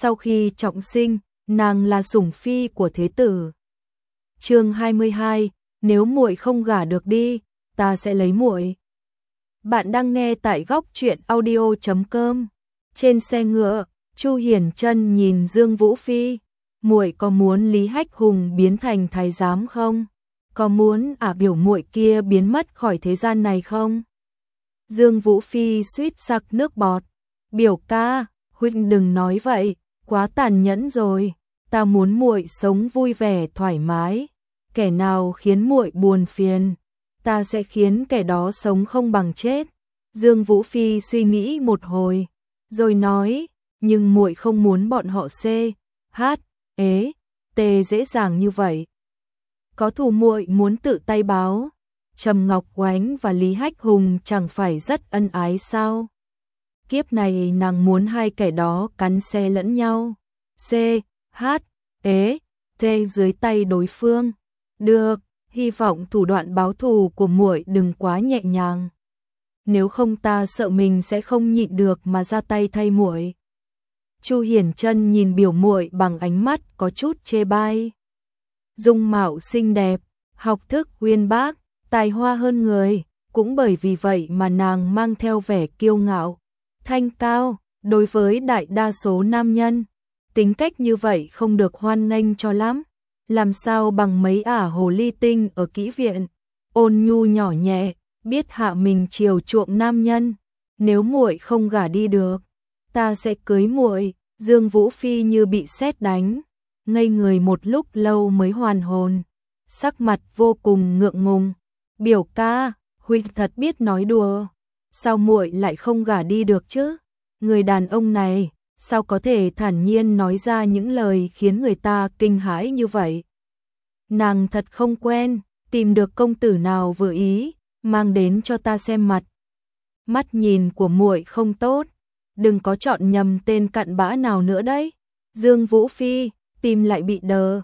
sau khi trọng sinh, nàng là sủng phi của thế tử. Chương 22, nếu muội không gả được đi, ta sẽ lấy muội. Bạn đang nghe tại góc truyện audio.com. Trên xe ngựa, Chu Hiển Trân nhìn Dương Vũ Phi, muội có muốn Lý Hách Hùng biến thành thái giám không? Có muốn biểu muội kia biến mất khỏi thế gian này không? Dương Vũ Phi suýt sặc nước bọt. Biểu ca, huynh đừng nói vậy, quá tàn nhẫn rồi. Ta muốn muội sống vui vẻ thoải mái. Kẻ nào khiến muội buồn phiền, ta sẽ khiến kẻ đó sống không bằng chết. Dương Vũ Phi suy nghĩ một hồi, rồi nói, nhưng muội không muốn bọn họ C, H, ế, T dễ dàng như vậy. Có thù muội muốn tự tay báo. Trầm Ngọc Oánh và Lý Hách Hùng chẳng phải rất ân ái sao? Kiếp này nàng muốn hai kẻ đó cắn xé lẫn nhau. C, H, ế, T dưới tay đối phương. Được, hy vọng thủ đoạn báo thù của muội đừng quá nhẹ nhàng. Nếu không ta sợ mình sẽ không nhịn được mà ra tay thay muội. Chu Hiển Trân nhìn biểu muội bằng ánh mắt có chút chê bai. Dung mạo xinh đẹp, học thức uyên bác, tài hoa hơn người, cũng bởi vì vậy mà nàng mang theo vẻ kiêu ngạo, thanh cao, đối với đại đa số nam nhân. Tính cách như vậy không được hoan nghênh cho lắm. Làm sao bằng mấy hồ ly tinh ở kỹ viện, ôn nhu nhỏ nhẹ, biết hạ mình chiều chuộng nam nhân. Nếu muội không gả đi được, ta sẽ cưới muội. Dương Vũ Phi như bị sét đánh, ngây người một lúc lâu mới hoàn hồn, sắc mặt vô cùng ngượng ngùng. Biểu ca, huynh thật biết nói đùa, sao muội lại không gả đi được chứ? Người đàn ông này, sao có thể thản nhiên nói ra những lời khiến người ta kinh hãi như vậy? Nàng thật không quen, tìm được công tử nào vừa ý, mang đến cho ta xem mặt. Mắt nhìn của muội không tốt, đừng có chọn nhầm tên cặn bã nào nữa đấy. Dương Vũ Phi, tim lại bị đờ,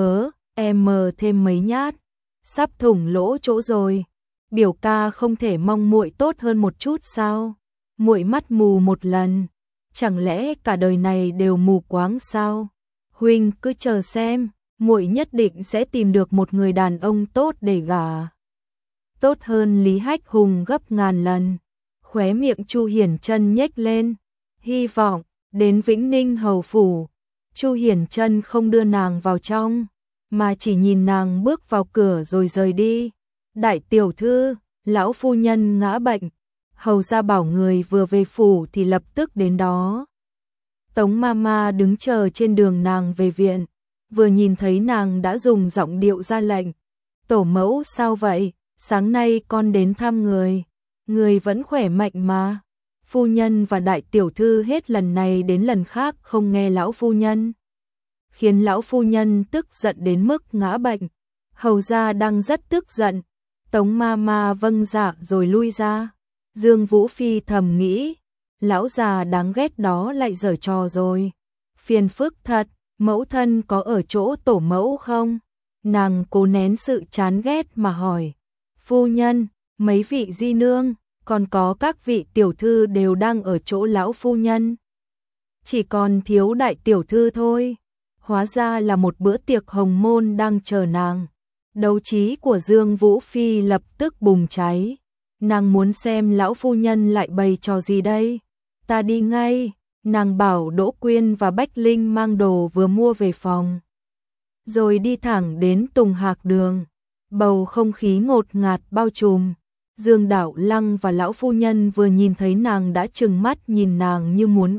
em mờ thêm mấy nhát, sắp thủng lỗ chỗ rồi. Biểu ca không thể mong muội tốt hơn một chút sao? Muội mắt mù một lần, chẳng lẽ cả đời này đều mù quáng sao? Huynh cứ chờ xem, muội nhất định sẽ tìm được một người đàn ông tốt để gả. Tốt hơn Lý Hách Hùng gấp ngàn lần. Khóe miệng Chu Hiển Trân nhếch lên, hy vọng đến Vĩnh Ninh hầu phủ. Chu Hiển Trân không đưa nàng vào trong, mà chỉ nhìn nàng bước vào cửa rồi rời đi. Đại tiểu thư, lão phu nhân ngã bệnh, hầu gia bảo người vừa về phủ thì lập tức đến đó. Tống Mama đứng chờ trên đường nàng về viện, vừa nhìn thấy nàng đã dùng giọng điệu ra lệnh. Tổ mẫu sao vậy, sáng nay con đến thăm người vẫn khỏe mạnh mà. Phu nhân và đại tiểu thư hết lần này đến lần khác không nghe lão phu nhân, khiến lão phu nhân tức giận đến mức ngã bệnh. Hầu gia đang rất tức giận. Tống Mama vâng dạ rồi lui ra. Dương Vũ Phi thầm nghĩ, lão già đáng ghét đó lại giở trò rồi. Phiền phức thật, mẫu thân có ở chỗ tổ mẫu không? Nàng cố nén sự chán ghét mà hỏi. Phu nhân, mấy vị di nương, còn có các vị tiểu thư đều đang ở chỗ lão phu nhân. Chỉ còn thiếu đại tiểu thư thôi. Hóa ra là một bữa tiệc hồng môn đang chờ nàng. Đấu trí của Dương Vũ Phi lập tức bùng cháy. Nàng muốn xem lão phu nhân lại bày trò gì đây. Ta đi ngay, nàng bảo Đỗ Quyên và Bách Linh mang đồ vừa mua về phòng. Rồi đi thẳng đến Tùng Hạc Đường. Bầu không khí ngột ngạt bao trùm. Dương Đạo Lăng và lão phu nhân vừa nhìn thấy nàng đã trừng mắt nhìn nàng như muốn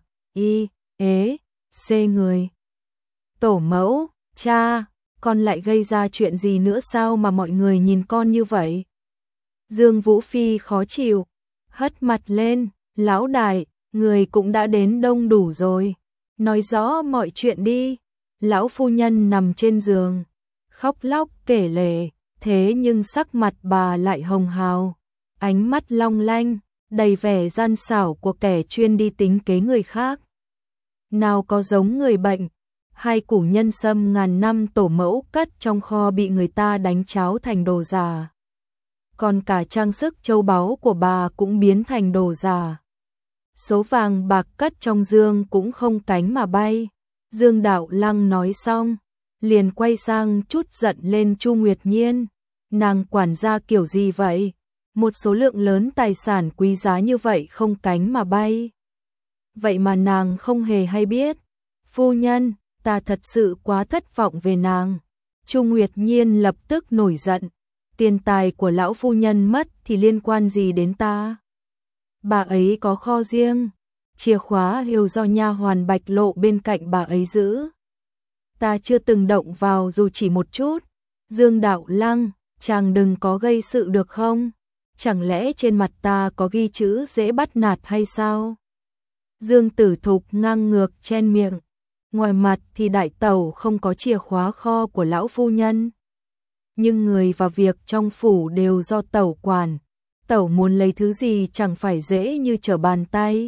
C người. Tổ mẫu, cha, con lại gây ra chuyện gì nữa sao mà mọi người nhìn con như vậy? Dương Vũ Phi khó chịu, hất mặt lên, lão đại, người cũng đã đến đông đủ rồi. Nói rõ mọi chuyện đi. Lão phu nhân nằm trên giường, khóc lóc kể lể, thế nhưng sắc mặt bà lại hồng hào, ánh mắt long lanh, đầy vẻ gian xảo của kẻ chuyên đi tính kế người khác. Nào có giống người bệnh, hai củ nhân sâm ngàn năm tổ mẫu cất trong kho bị người ta đánh cháo thành đồ giả. Còn cả trang sức châu báu của bà cũng biến thành đồ giả. số vàng bạc cất trong dương cũng không cánh mà bay. Dương Đạo Lăng nói xong, liền quay sang chút giận lên Chu Nguyệt Nhiên. Nàng quản gia kiểu gì vậy? Một số lượng lớn tài sản quý giá như vậy không cánh mà bay. Vậy mà nàng không hề hay biết. Phu nhân, ta thật sự quá thất vọng về nàng. Chu Nguyệt Nhiên lập tức nổi giận. Tiền tài của lão phu nhân mất thì liên quan gì đến ta? Bà ấy có kho riêng. Chìa khóa đều do nha hoàn Bạch Lộ bên cạnh bà ấy giữ. Ta chưa từng động vào dù chỉ một chút. Dương Đạo Lăng, chàng đừng có gây sự được không? Chẳng lẽ trên mặt ta có ghi chữ dễ bắt nạt hay sao? Dương Tử Thục ngang ngược chen miệng. Ngoài mặt thì đại tẩu không có chìa khóa kho của lão phu nhân. Nhưng người và việc trong phủ đều do tẩu quản. Tẩu muốn lấy thứ gì chẳng phải dễ như trở bàn tay.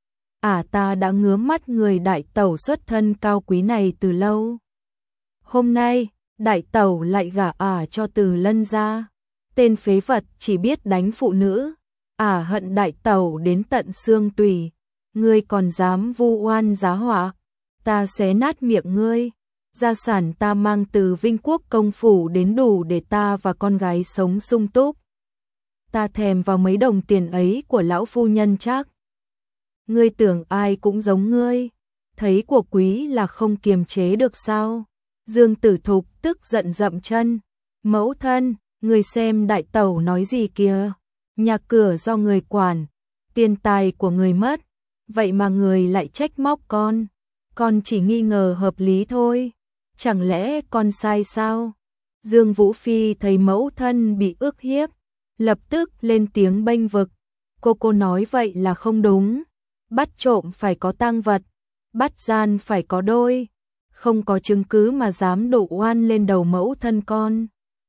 Ta đã ngứa mắt người đại tẩu xuất thân cao quý này từ lâu. Hôm nay, đại tẩu lại gả cho Từ Lân ra. Tên phế vật chỉ biết đánh phụ nữ. Hận đại tẩu đến tận xương tủy. Ngươi còn dám vu oan giá họa, ta xé nát miệng ngươi. Gia sản ta mang từ Vinh Quốc công phủ đến đủ để ta và con gái sống sung túc. Ta thèm vào mấy đồng tiền ấy của lão phu nhân chắc. Ngươi tưởng ai cũng giống ngươi, thấy của quý là không kiềm chế được sao? Dương Tử Thục tức giận dậm chân. Mẫu thân, người xem đại tẩu nói gì kìa. Nhà cửa do người quản, tiền tài của người mất. Vậy mà người lại trách móc con. Con chỉ nghi ngờ hợp lý thôi. Chẳng lẽ con sai sao? Dương Vũ Phi thấy mẫu thân bị ức hiếp, lập tức lên tiếng bênh vực. Cô nói vậy là không đúng. Bắt trộm phải có tang vật, bắt gian phải có đôi. Không có chứng cứ mà dám đổ oan lên đầu mẫu thân con.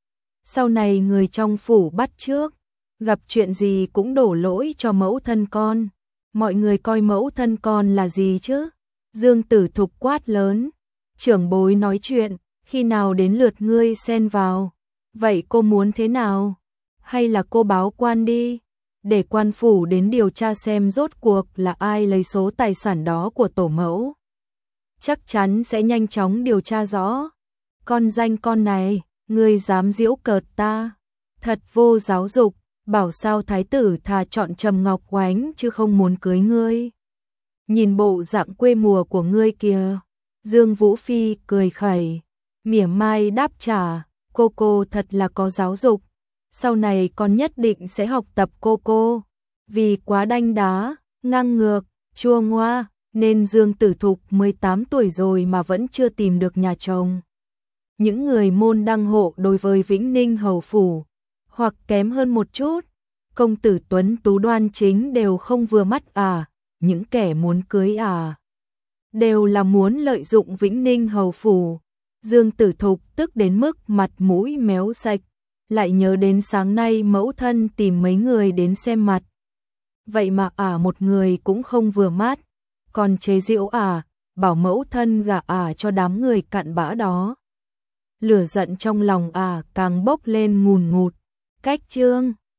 Sau này người trong phủ bắt trước, gặp chuyện gì cũng đổ lỗi cho mẫu thân con. Mọi người coi mẫu thân con là gì chứ? Dương Tử Thục quát lớn. Trưởng bối nói chuyện, khi nào đến lượt ngươi xen vào? Vậy cô muốn thế nào? Hay là cô báo quan đi, để quan phủ đến điều tra xem rốt cuộc là ai lấy số tài sản đó của tổ mẫu. Chắc chắn sẽ nhanh chóng điều tra rõ. Con danh con này, ngươi dám giễu cợt ta, thật vô giáo dục. Bảo sao thái tử thà chọn Trầm Ngọc Oánh chứ không muốn cưới ngươi. Nhìn bộ dạng quê mùa của ngươi kìa. Dương Vũ Phi cười khẩy, mỉa mai đáp trả. Cô thật là có giáo dục. Sau này con nhất định sẽ học tập cô. Vì quá đanh đá, ngang ngược, chua ngoa, nên Dương Tử Thục 18 tuổi rồi mà vẫn chưa tìm được nhà chồng. Những người môn đăng hộ đối với Vĩnh Ninh hầu phủ, hoặc kém hơn một chút, công tử tuấn tú đoan chính đều không vừa mắt những kẻ muốn cưới đều là muốn lợi dụng Vĩnh Ninh hầu phủ. Dương Tử Thục tức đến mức mặt mũi méo sạch, lại nhớ đến sáng nay mẫu thân tìm mấy người đến xem mặt. Vậy mà một người cũng không vừa mắt, còn chế giễu bảo mẫu thân gả cho đám người cặn bã đó. Lửa giận trong lòng càng bốc lên ngùn ngụt. Cách chương